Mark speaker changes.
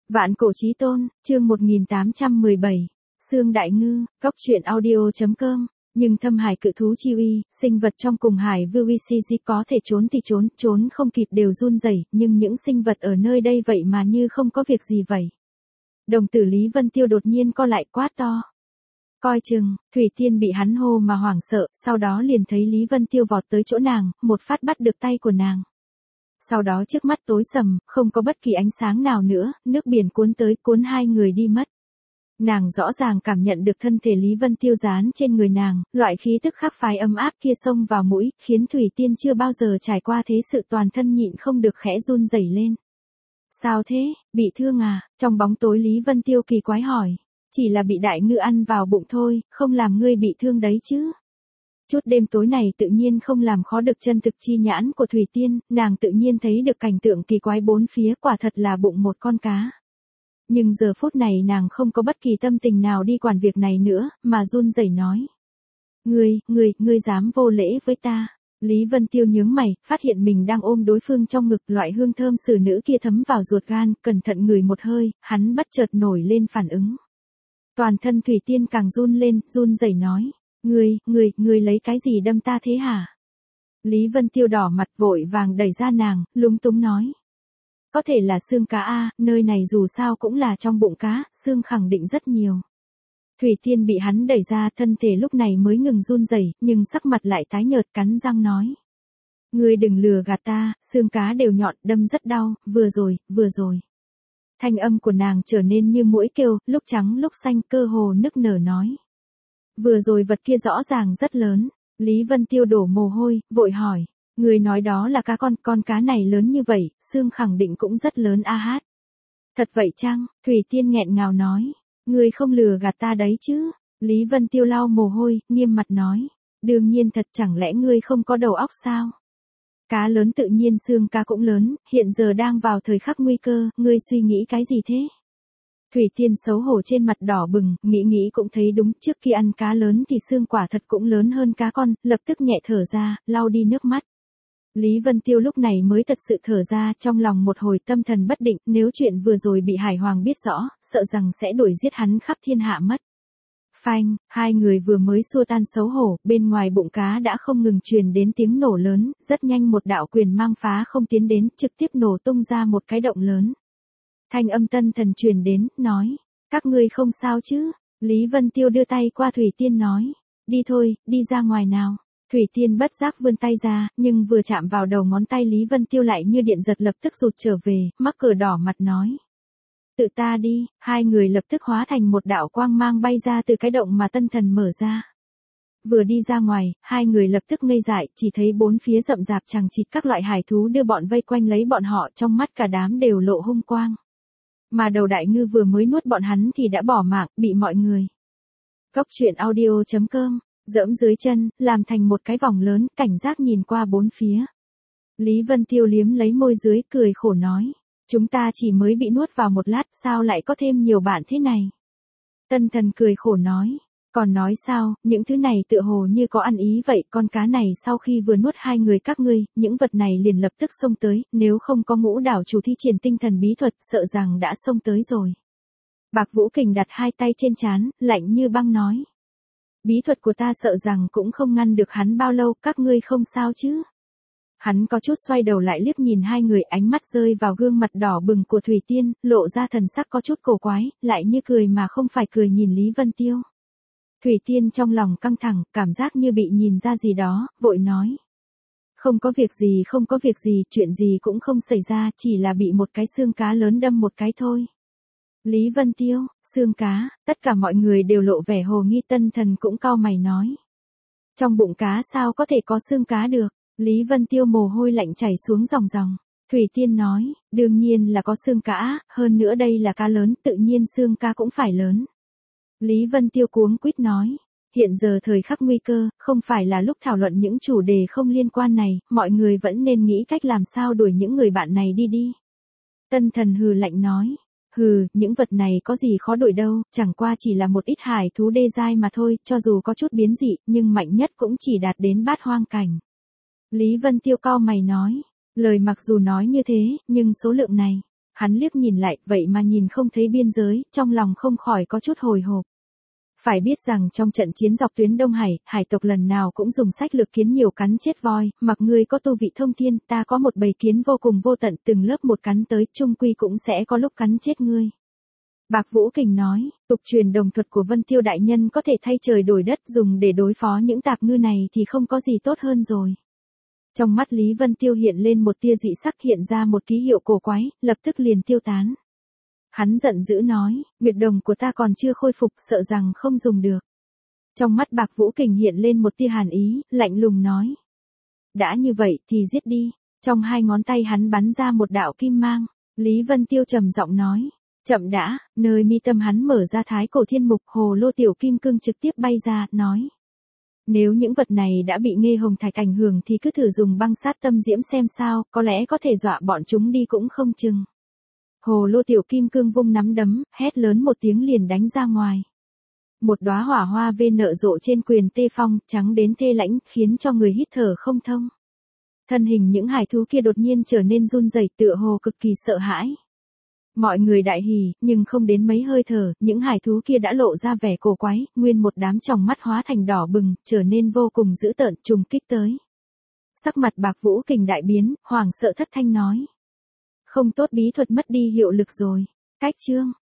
Speaker 1: Vạn cổ chí tôn, chương 1817. Xương Đại Ngư, Cốc truyện audio.com. Nhưng thâm hải cự thú chi uy, sinh vật trong cùng hải vưu UCG có thể trốn thì trốn, trốn không kịp đều run rẩy, nhưng những sinh vật ở nơi đây vậy mà như không có việc gì vậy. Đồng tử Lý Vân Tiêu đột nhiên co lại quát to. Coi chừng, Thủy Tiên bị hắn hô mà hoảng sợ, sau đó liền thấy Lý Vân Tiêu vọt tới chỗ nàng, một phát bắt được tay của nàng. Sau đó trước mắt tối sầm, không có bất kỳ ánh sáng nào nữa, nước biển cuốn tới cuốn hai người đi mất. Nàng rõ ràng cảm nhận được thân thể Lý Vân Tiêu dán trên người nàng, loại khí tức khắc phái ấm áp kia xông vào mũi, khiến Thủy Tiên chưa bao giờ trải qua thế sự toàn thân nhịn không được khẽ run rẩy lên. Sao thế, bị thương à? Trong bóng tối Lý Vân Tiêu kỳ quái hỏi. Chỉ là bị đại ngư ăn vào bụng thôi, không làm ngươi bị thương đấy chứ. Chút đêm tối này tự nhiên không làm khó được chân thực chi nhãn của Thủy Tiên, nàng tự nhiên thấy được cảnh tượng kỳ quái bốn phía, quả thật là bụng một con cá. Nhưng giờ phút này nàng không có bất kỳ tâm tình nào đi quản việc này nữa, mà run rẩy nói. Ngươi dám vô lễ với ta. Lý Vân Tiêu nhướng mày, phát hiện mình đang ôm đối phương trong ngực, loại hương thơm xử nữ kia thấm vào ruột gan, cẩn thận ngửi một hơi, hắn bất chợt nổi lên phản ứng. Toàn thân Thủy Tiên càng run lên, run rẩy nói. Ngươi lấy cái gì đâm ta thế hả? Lý Vân Tiêu đỏ mặt vội vàng đẩy ra nàng, lúng túng nói. Có thể là xương cá a, nơi này dù sao cũng là trong bụng cá, xương khẳng định rất nhiều. Thủy Tiên bị hắn đẩy ra, thân thể lúc này mới ngừng run rẩy, nhưng sắc mặt lại tái nhợt, cắn răng nói. Ngươi đừng lừa gạt ta, xương cá đều nhọn, đâm rất đau, vừa rồi. Thanh âm của nàng trở nên như muỗi kêu, lúc trắng lúc xanh, cơ hồ nức nở nói. Vừa rồi vật kia rõ ràng rất lớn. Lý Vân Tiêu đổ mồ hôi, vội hỏi. Người nói đó là cá con cá này lớn như vậy, xương khẳng định cũng rất lớn a hát. Thật vậy chăng? Thủy Tiên nghẹn ngào nói. Người không lừa gạt ta đấy chứ? Lý Vân Tiêu lau mồ hôi, nghiêm mặt nói. Đương nhiên thật, chẳng lẽ ngươi không có đầu óc sao? Cá lớn tự nhiên xương cá cũng lớn, hiện giờ đang vào thời khắc nguy cơ, ngươi suy nghĩ cái gì thế? Thủy Tiên xấu hổ trên mặt đỏ bừng, nghĩ cũng thấy đúng, trước khi ăn cá lớn thì xương quả thật cũng lớn hơn cá con, lập tức nhẹ thở ra, lau đi nước mắt. Lý Vân Tiêu lúc này mới thật sự thở ra, trong lòng một hồi tâm thần bất định, nếu chuyện vừa rồi bị Hải Hoàng biết rõ, sợ rằng sẽ đuổi giết hắn khắp thiên hạ mất. Phanh, hai người vừa mới xua tan xấu hổ, bên ngoài bụng cá đã không ngừng truyền đến tiếng nổ lớn, rất nhanh một đạo quyền mang phá không tiến đến, trực tiếp nổ tung ra một cái động lớn. Thanh âm Tân Thần truyền đến, nói, các ngươi không sao chứ? Lý Vân Tiêu đưa tay qua Thủy Tiên nói, đi thôi, đi ra ngoài nào. Thủy Tiên bất giác vươn tay ra, nhưng vừa chạm vào đầu ngón tay Lý Vân Tiêu lại như điện giật lập tức rụt trở về, mắc cỡ đỏ mặt nói. Tự ta đi, hai người lập tức hóa thành một đạo quang mang bay ra từ cái động mà Tân Thần mở ra. Vừa đi ra ngoài, hai người lập tức ngây dại, chỉ thấy bốn phía rậm rạp chằng chịt các loại hải thú đưa bọn vây quanh lấy bọn họ, trong mắt cả đám đều lộ hung quang. Mà đầu đại ngư vừa mới nuốt bọn hắn thì đã bỏ mạng, bị mọi người. Cốc truyện audio.com, dẫm dưới chân, làm thành một cái vòng lớn, cảnh giác nhìn qua bốn phía. Lý Vân Tiêu liếm lấy môi dưới, cười khổ nói. Chúng ta chỉ mới bị nuốt vào một lát, sao lại có thêm nhiều bạn thế này? Tân Thần cười khổ nói. Còn nói sao, những thứ này tựa hồ như có ăn ý vậy, con cá này sau khi vừa nuốt hai người các ngươi, những vật này liền lập tức xông tới, nếu không có Ngũ đảo chủ thi triển tinh thần bí thuật, sợ rằng đã xông tới rồi. Bạc Vũ Kình đặt hai tay trên trán, lạnh như băng nói. Bí thuật của ta sợ rằng cũng không ngăn được hắn bao lâu, các ngươi không sao chứ? Hắn có chút xoay đầu lại liếc nhìn hai người, ánh mắt rơi vào gương mặt đỏ bừng của Thủy Tiên, lộ ra thần sắc có chút cổ quái, lại như cười mà không phải cười nhìn Lý Vân Tiêu. Thủy Tiên trong lòng căng thẳng, cảm giác như bị nhìn ra gì đó, vội nói. Không có việc gì, chuyện gì cũng không xảy ra, chỉ là bị một cái xương cá lớn đâm một cái thôi. Lý Vân Tiêu, xương cá, tất cả mọi người đều lộ vẻ hồ nghi. Tân Thần cũng cau mày nói. Trong bụng cá sao có thể có xương cá được? Lý Vân Tiêu mồ hôi lạnh chảy xuống ròng ròng. Thủy Tiên nói, đương nhiên là có xương cá, hơn nữa đây là cá lớn, tự nhiên xương cá cũng phải lớn. Lý Vân Tiêu cuống quýt nói, hiện giờ thời khắc nguy cơ, không phải là lúc thảo luận những chủ đề không liên quan này, mọi người vẫn nên nghĩ cách làm sao đuổi những người bạn này đi. Tân Thần hừ lạnh nói, những vật này có gì khó đuổi đâu, chẳng qua chỉ là một ít hải thú đê giai mà thôi, cho dù có chút biến dị, nhưng mạnh nhất cũng chỉ đạt đến bát hoang cảnh. Lý Vân Tiêu cau mày nói, lời mặc dù nói như thế, nhưng số lượng này, Hắn liếc nhìn lại, vậy mà nhìn không thấy biên giới, trong lòng không khỏi có chút hồi hộp. Phải biết rằng trong trận chiến dọc tuyến Đông Hải, hải tộc lần nào cũng dùng sách lược kiến nhiều cắn chết voi, mặc ngươi có tu vị thông thiên, ta có một bầy kiến vô cùng vô tận, từng lớp một cắn tới, chung quy cũng sẽ có lúc cắn chết ngươi. Bạc Vũ Kình nói, tục truyền đồng thuật của Vân Tiêu đại nhân có thể thay trời đổi đất, dùng để đối phó những tạp ngư này thì không có gì tốt hơn rồi. Trong mắt Lý Vân Tiêu hiện lên một tia dị sắc, hiện ra một ký hiệu cổ quái, lập tức liền tiêu tán. Hắn giận dữ nói, nguyệt đồng của ta còn chưa khôi phục, sợ rằng không dùng được. Trong mắt Bạc Vũ Kình hiện lên một tia hàn ý, lạnh lùng nói. Đã như vậy thì giết đi. Trong hai ngón tay hắn bắn ra một đạo kim mang. Lý Vân Tiêu trầm giọng nói. Chậm đã, nơi mi tâm hắn mở ra thái cổ thiên mục, hồ lô tiểu kim cương trực tiếp bay ra, nói. Nếu những vật này đã bị Nghê Hồng Thạch ảnh hưởng thì cứ thử dùng băng sát tâm diễm xem sao, có lẽ có thể dọa bọn chúng đi cũng không chừng. Hồ lô tiểu kim cương vung nắm đấm, hét lớn một tiếng liền đánh ra ngoài. Một đóa hỏa hoa vê nở rộ trên quyền tê phong, trắng đến thê lãnh, khiến cho người hít thở không thông. Thân hình những hải thú kia đột nhiên trở nên run rẩy, tựa hồ cực kỳ sợ hãi. Mọi người đại hỉ, nhưng không đến mấy hơi thở, những hải thú kia đã lộ ra vẻ cổ quái, nguyên một đám tròng mắt hóa thành đỏ bừng, trở nên vô cùng dữ tợn, trùng kích tới. Sắc mặt Bạc Vũ Kình đại biến, hoảng sợ thất thanh nói. Không tốt, bí thuật mất đi hiệu lực rồi. Cách chương